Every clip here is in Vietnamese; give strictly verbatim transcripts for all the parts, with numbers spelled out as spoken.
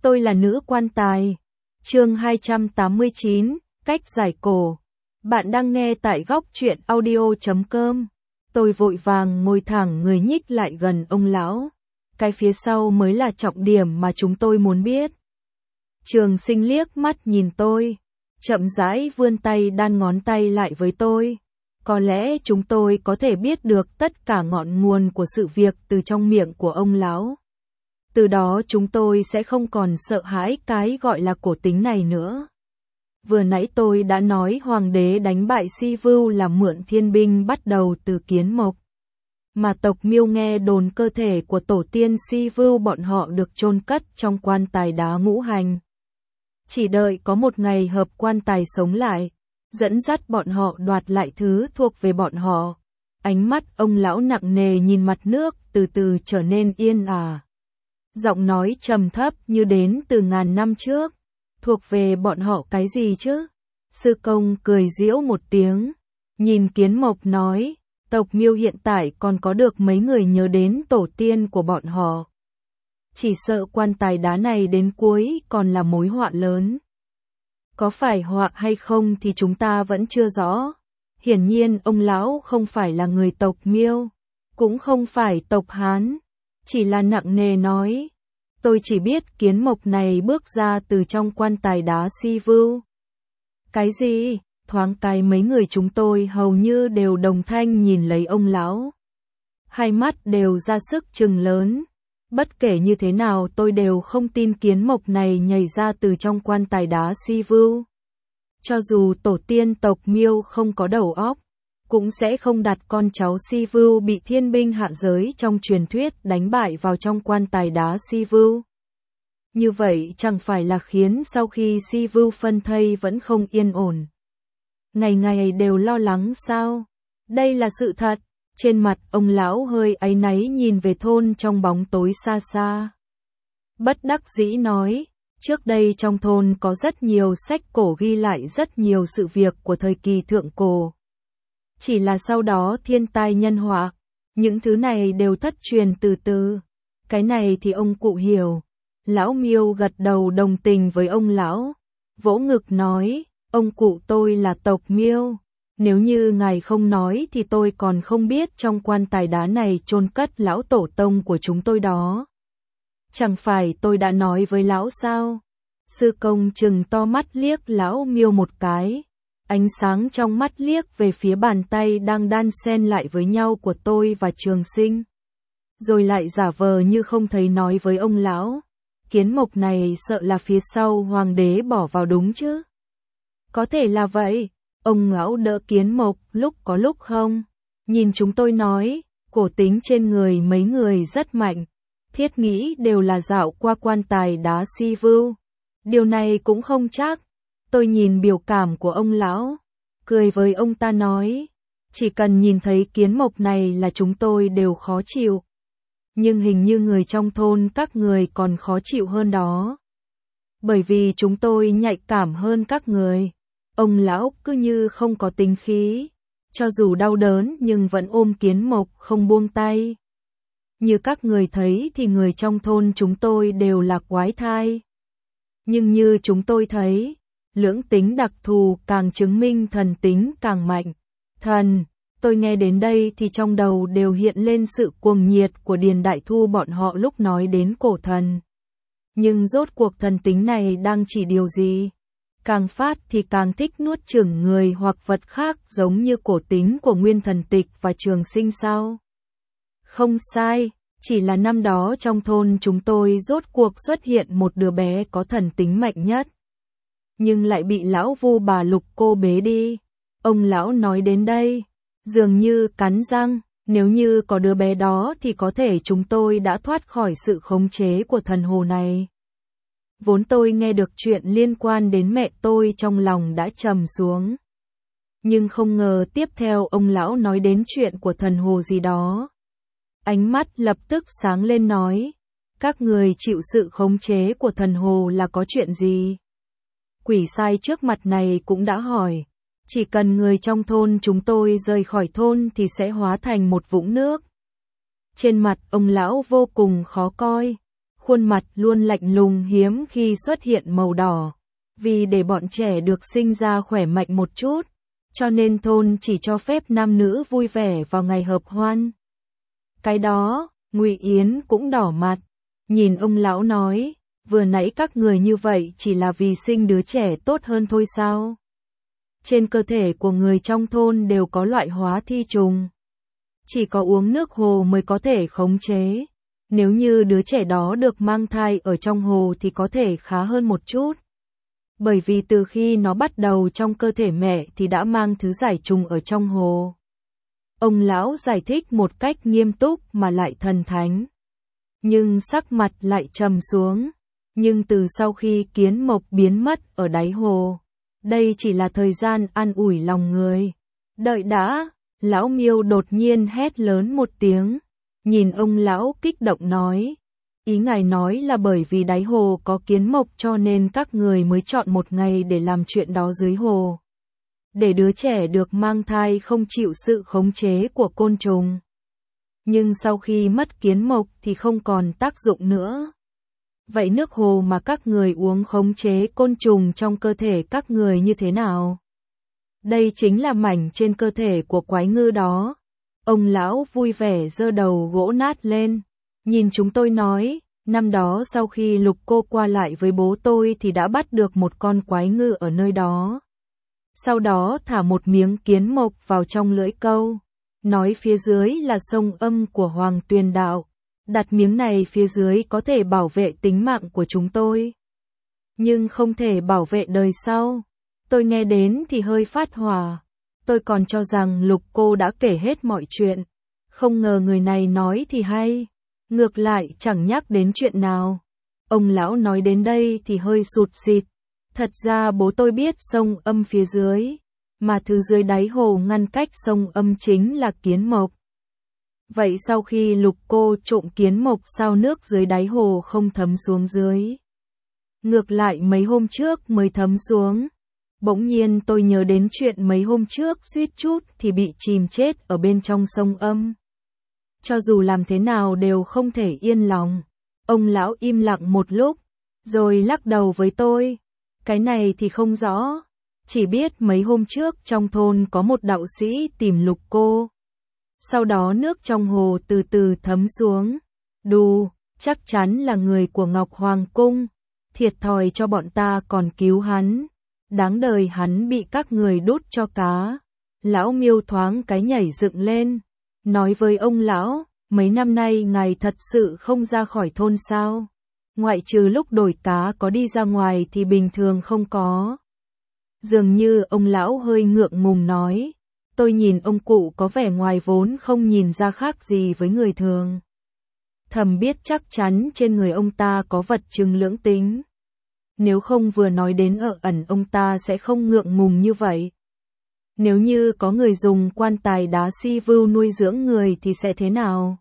Tôi là nữ quan tài. Chương hai trăm tám mươi chín, cách giải cổ. Bạn đang nghe tại góc truyện audio chấm com. Tôi vội vàng ngồi thẳng người nhích lại gần ông lão. Cái phía sau mới là trọng điểm mà chúng tôi muốn biết. Trường Sinh liếc mắt nhìn tôi, chậm rãi vươn tay đan ngón tay lại với tôi. Có lẽ chúng tôi có thể biết được tất cả ngọn nguồn của sự việc từ trong miệng của ông lão. Từ đó chúng tôi sẽ không còn sợ hãi cái gọi là cổ tính này nữa. Vừa nãy tôi đã nói hoàng đế đánh bại Si Vưu là mượn thiên binh bắt đầu từ Kiến Mộc. Mà tộc Miêu nghe đồn cơ thể của tổ tiên Si Vưu bọn họ được chôn cất trong quan tài đá ngũ hành. Chỉ đợi có một ngày hợp quan tài sống lại, dẫn dắt bọn họ đoạt lại thứ thuộc về bọn họ. Ánh mắt ông lão nặng nề nhìn mặt nước từ từ trở nên yên ả. Giọng nói trầm thấp như đến từ ngàn năm trước. Thuộc về bọn họ cái gì chứ? Sư công cười giễu một tiếng, nhìn Kiến Mộc nói, tộc Miêu hiện tại còn có được mấy người nhớ đến tổ tiên của bọn họ. Chỉ sợ quan tài đá này đến cuối còn là mối họa lớn. Có phải họa hay không thì chúng ta vẫn chưa rõ. Hiển nhiên ông lão không phải là người tộc Miêu, cũng không phải tộc Hán, chỉ là nặng nề nói. Tôi chỉ biết Kiến Mộc này bước ra từ trong quan tài đá Si Vưu. Cái gì? Thoáng cái mấy người chúng tôi hầu như đều đồng thanh nhìn lấy ông lão. Hai mắt đều ra sức trừng lớn. Bất kể như thế nào tôi đều không tin Kiến Mộc này nhảy ra từ trong quan tài đá Si Vưu. Cho dù tổ tiên tộc Miêu không có đầu óc, cũng sẽ không đặt con cháu Si Vưu bị thiên binh hạ giới trong truyền thuyết đánh bại vào trong quan tài đá Si Vưu. Như vậy chẳng phải là khiến sau khi Si Vưu phân thây vẫn không yên ổn. Ngày ngày đều lo lắng sao? Đây là sự thật. Trên mặt ông lão hơi áy náy nhìn về thôn trong bóng tối xa xa. Bất đắc dĩ nói, trước đây trong thôn có rất nhiều sách cổ ghi lại rất nhiều sự việc của thời kỳ thượng cổ. Chỉ là sau đó thiên tai nhân họa, những thứ này đều thất truyền từ từ. Cái này thì ông cụ hiểu. Lão Miêu gật đầu đồng tình với ông lão, vỗ ngực nói, ông cụ tôi là tộc Miêu. Nếu như ngài không nói thì tôi còn không biết trong quan tài đá này chôn cất lão tổ tông của chúng tôi đó. Chẳng phải tôi đã nói với lão sao? Sư công trừng to mắt liếc lão Miêu một cái. Ánh sáng trong mắt liếc về phía bàn tay đang đan xen lại với nhau của tôi và Trường Sinh. Rồi lại giả vờ như không thấy nói với ông lão. Kiến Mộc này sợ là phía sau hoàng đế bỏ vào đúng chứ? Có thể là vậy. Ông lão đỡ Kiến Mộc lúc có lúc không. Nhìn chúng tôi nói, cổ tính trên người mấy người rất mạnh. Thiết nghĩ đều là dạo qua quan tài đá Si Vưu. Điều này cũng không chắc. Tôi nhìn biểu cảm của ông lão, cười với ông ta nói, chỉ cần nhìn thấy Kiến Mộc này là chúng tôi đều khó chịu. Nhưng hình như người trong thôn các người còn khó chịu hơn đó. Bởi vì chúng tôi nhạy cảm hơn các người. Ông lão cứ như không có tính khí, cho dù đau đớn nhưng vẫn ôm Kiến Mộc không buông tay. Như các người thấy thì người trong thôn chúng tôi đều là quái thai. Nhưng như chúng tôi thấy, lưỡng tính đặc thù càng chứng minh thần tính càng mạnh. Thần, tôi nghe đến đây thì trong đầu đều hiện lên sự cuồng nhiệt của Điền Đại Thu bọn họ lúc nói đến cổ thần. Nhưng rốt cuộc thần tính này đang chỉ điều gì? Càng phát thì càng thích nuốt chửng người hoặc vật khác giống như cổ tính của Nguyên Thần Tịch và Trường Sinh sao? Không sai, chỉ là năm đó trong thôn chúng tôi rốt cuộc xuất hiện một đứa bé có thần tính mạnh nhất. Nhưng lại bị lão Vu bà Lục cô bế đi. Ông lão nói đến đây, dường như cắn răng, nếu như có đứa bé đó thì có thể chúng tôi đã thoát khỏi sự khống chế của thần hồ này. Vốn tôi nghe được chuyện liên quan đến mẹ tôi trong lòng đã trầm xuống. Nhưng không ngờ tiếp theo ông lão nói đến chuyện của thần hồ gì đó. Ánh mắt lập tức sáng lên nói, các người chịu sự khống chế của thần hồ là có chuyện gì? Quỷ sai trước mặt này cũng đã hỏi, chỉ cần người trong thôn chúng tôi rời khỏi thôn thì sẽ hóa thành một vũng nước. Trên mặt ông lão vô cùng khó coi, khuôn mặt luôn lạnh lùng hiếm khi xuất hiện màu đỏ. Vì để bọn trẻ được sinh ra khỏe mạnh một chút, cho nên thôn chỉ cho phép nam nữ vui vẻ vào ngày hợp hoan. Cái đó, Ngụy Yến cũng đỏ mặt, nhìn ông lão nói, vừa nãy các người như vậy chỉ là vì sinh đứa trẻ tốt hơn thôi sao? Trên cơ thể của người trong thôn đều có loại hóa thi trùng. Chỉ có uống nước hồ mới có thể khống chế. Nếu như đứa trẻ đó được mang thai ở trong hồ thì có thể khá hơn một chút. Bởi vì từ khi nó bắt đầu trong cơ thể mẹ thì đã mang thứ giải trùng ở trong hồ. Ông lão giải thích một cách nghiêm túc mà lại thần thánh. Nhưng sắc mặt lại trầm xuống. Nhưng từ sau khi kiến mộc biến mất ở đáy hồ, đây chỉ là thời gian an ủi lòng người. Đợi đã, lão Miêu đột nhiên hét lớn một tiếng. Nhìn ông lão kích động nói. Ý ngài nói là bởi vì đáy hồ có kiến mộc cho nên các người mới chọn một ngày để làm chuyện đó dưới hồ. Để đứa trẻ được mang thai không chịu sự khống chế của côn trùng. Nhưng sau khi mất kiến mộc thì không còn tác dụng nữa. Vậy nước hồ mà các người uống khống chế côn trùng trong cơ thể các người như thế nào? Đây chính là mảnh trên cơ thể của quái ngư đó. Ông lão vui vẻ giơ đầu gỗ nát lên. Nhìn chúng tôi nói, năm đó sau khi Lục cô qua lại với bố tôi thì đã bắt được một con quái ngư ở nơi đó. Sau đó thả một miếng kiến mộc vào trong lưỡi câu. Nói phía dưới là sông âm của Hoàng Tuyền Đạo. Đặt miếng này phía dưới có thể bảo vệ tính mạng của chúng tôi. Nhưng không thể bảo vệ đời sau. Tôi nghe đến thì hơi phát hỏa. Tôi còn cho rằng Lục cô đã kể hết mọi chuyện. Không ngờ người này nói thì hay. Ngược lại chẳng nhắc đến chuyện nào. Ông lão nói đến đây thì hơi sụt sịt. Thật ra bố tôi biết sông âm phía dưới. Mà thứ dưới đáy hồ ngăn cách sông âm chính là kiến mộc. Vậy sau khi Lục cô trộm kiến mộc sao nước dưới đáy hồ không thấm xuống dưới? Ngược lại mấy hôm trước mới thấm xuống. Bỗng nhiên tôi nhớ đến chuyện mấy hôm trước suýt chút thì bị chìm chết ở bên trong sông âm. Cho dù làm thế nào đều không thể yên lòng. Ông lão im lặng một lúc, rồi lắc đầu với tôi. Cái này thì không rõ. Chỉ biết mấy hôm trước trong thôn có một đạo sĩ tìm Lục cô. Sau đó nước trong hồ từ từ thấm xuống. Đù, chắc chắn là người của Ngọc Hoàng Cung. Thiệt thòi cho bọn ta còn cứu hắn. Đáng đời hắn bị các người đút cho cá. Lão Miêu thoáng cái nhảy dựng lên. Nói với ông lão, mấy năm nay ngài thật sự không ra khỏi thôn sao? Ngoại trừ lúc đổi cá có đi ra ngoài thì bình thường không có. Dường như ông lão hơi ngượng ngùng nói. Tôi nhìn ông cụ có vẻ ngoài vốn không nhìn ra khác gì với người thường. Thầm biết chắc chắn trên người ông ta có vật chứng lưỡng tính. Nếu không vừa nói đến ở ẩn ông ta sẽ không ngượng ngùng như vậy. Nếu như có người dùng quan tài đá si vưu nuôi dưỡng người thì sẽ thế nào?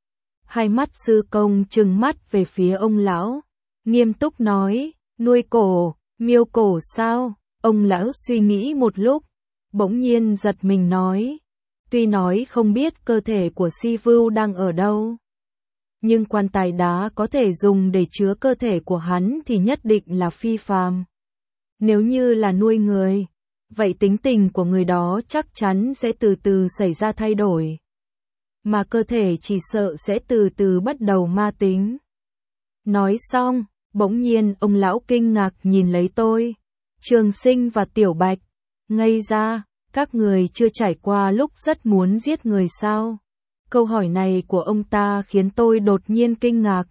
Hai mắt sư công trừng mắt về phía ông lão. Nghiêm túc nói, nuôi cổ, miêu cổ sao? Ông lão suy nghĩ một lúc. Bỗng nhiên giật mình nói. Tuy nói không biết cơ thể của si vưu đang ở đâu. Nhưng quan tài đá có thể dùng để chứa cơ thể của hắn thì nhất định là phi phàm. Nếu như là nuôi người, vậy tính tình của người đó chắc chắn sẽ từ từ xảy ra thay đổi. Mà cơ thể chỉ sợ sẽ từ từ bắt đầu ma tính. Nói xong, bỗng nhiên ông lão kinh ngạc nhìn lấy tôi. Trường Sinh và Tiểu Bạch, ngây ra, các người chưa trải qua lúc rất muốn giết người sao? Câu hỏi này của ông ta khiến tôi đột nhiên kinh ngạc.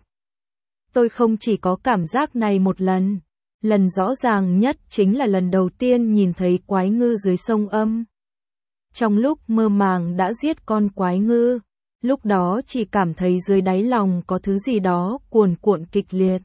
Tôi không chỉ có cảm giác này một lần. Lần rõ ràng nhất chính là lần đầu tiên nhìn thấy quái ngư dưới sông âm. Trong lúc mơ màng đã giết con quái ngư, lúc đó chỉ cảm thấy dưới đáy lòng có thứ gì đó cuồn cuộn kịch liệt.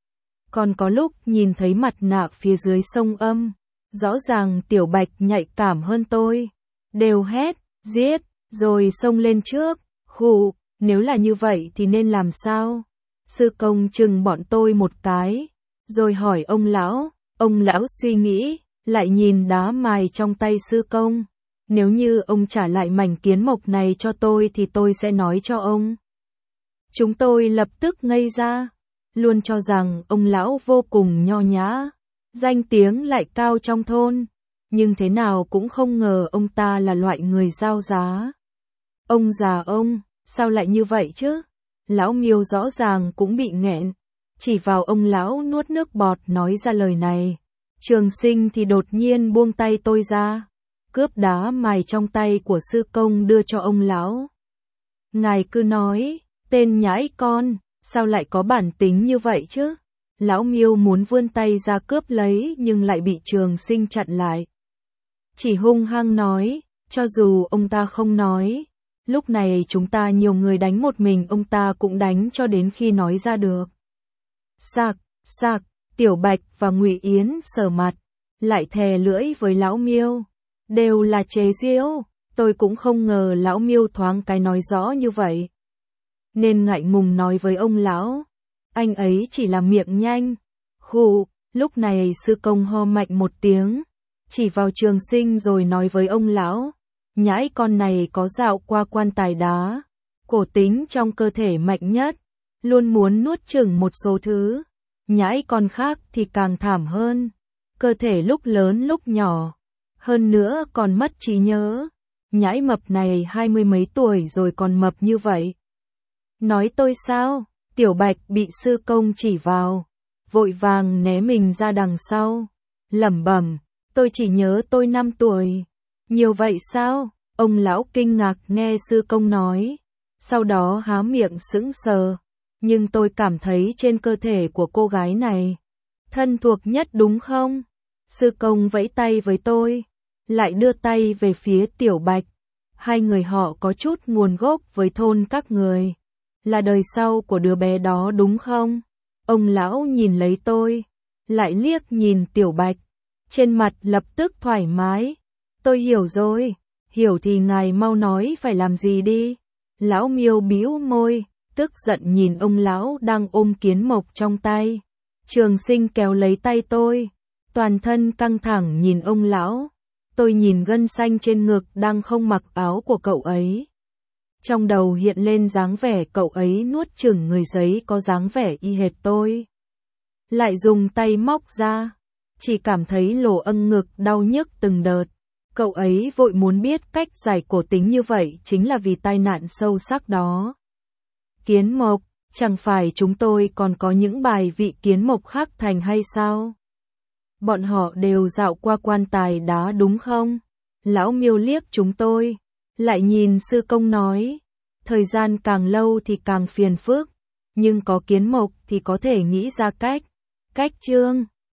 Còn có lúc nhìn thấy mặt nạ phía dưới sông âm, rõ ràng Tiểu Bạch nhạy cảm hơn tôi. Đều hét, giết, rồi xông lên trước, khụ, nếu là như vậy thì nên làm sao? Sư công chừng bọn tôi một cái, rồi hỏi ông lão, ông lão suy nghĩ, lại nhìn đá mài trong tay sư công. Nếu như ông trả lại mảnh kiến mộc này cho tôi thì tôi sẽ nói cho ông. Chúng tôi lập tức ngây ra. luôn cho rằng ông lão vô cùng nho nhã, danh tiếng lại cao trong thôn, nhưng thế nào cũng không ngờ ông ta là loại người giao giá. Ông già ông, sao lại như vậy chứ? Lão Miêu rõ ràng cũng bị nghẹn, chỉ vào ông lão nuốt nước bọt nói ra lời này. Trường Sinh thì đột nhiên buông tay tôi ra, cướp đá mài trong tay của sư công đưa cho ông lão. Ngài cứ nói, tên nhãi con, sao lại có bản tính như vậy chứ? Lão Miêu muốn vươn tay ra cướp lấy nhưng lại bị Trường Sinh chặn lại. Chỉ hung hăng nói, cho dù ông ta không nói, lúc này chúng ta nhiều người đánh một mình ông ta cũng đánh cho đến khi nói ra được. Sạc, sạc, Tiểu Bạch và Ngụy Yến sờ mặt, lại thè lưỡi với Lão Miêu. Đều là chế giễu, tôi cũng không ngờ Lão Miêu thoáng cái nói rõ như vậy. Nên ngại ngùng nói với ông lão, anh ấy chỉ là miệng nhanh. Khụ, lúc này sư công ho mạnh một tiếng, chỉ vào Trường Sinh rồi nói với ông lão, nhãi con này có dạo qua quan tài đá, cổ tính trong cơ thể mạnh nhất, luôn muốn nuốt chửng một số thứ. Nhãi con khác thì càng thảm hơn, cơ thể lúc lớn lúc nhỏ, hơn nữa còn mất trí nhớ. Nhãi mập này hai mươi mấy tuổi rồi còn mập như vậy. Nói tôi sao? Tiểu Bạch bị sư công chỉ vào, vội vàng né mình ra đằng sau, lẩm bẩm, tôi chỉ nhớ tôi năm tuổi. Nhiều vậy sao? Ông lão kinh ngạc nghe sư công nói, sau đó há miệng sững sờ. Nhưng tôi cảm thấy trên cơ thể của cô gái này thân thuộc nhất đúng không? Sư công vẫy tay với tôi, lại đưa tay về phía Tiểu Bạch. Hai người họ có chút nguồn gốc với thôn các người, là đời sau của đứa bé đó đúng không? Ông lão nhìn lấy tôi, lại liếc nhìn Tiểu Bạch, trên mặt lập tức thoải mái. Tôi hiểu rồi, hiểu thì ngài mau nói phải làm gì đi. Lão Miêu bĩu môi, tức giận nhìn ông lão đang ôm kiến mộc trong tay. Trường Sinh kéo lấy tay tôi, toàn thân căng thẳng nhìn ông lão. Tôi nhìn gân xanh trên ngực đang không mặc áo của cậu ấy. Trong đầu hiện lên dáng vẻ cậu ấy nuốt chửng người giấy có dáng vẻ y hệt tôi. Lại dùng tay móc ra, chỉ cảm thấy lỗ âng ngực đau nhức từng đợt. Cậu ấy vội muốn biết cách giải cổ tính như vậy chính là vì tai nạn sâu sắc đó. Kiến mộc, chẳng phải chúng tôi còn có những bài vị kiến mộc khác thành hay sao? Bọn họ đều dạo qua quan tài đá đúng không? Lão Miêu liếc chúng tôi, lại nhìn sư công nói, thời gian càng lâu thì càng phiền phức, nhưng có kiến mộc thì có thể nghĩ ra cách. Cách chương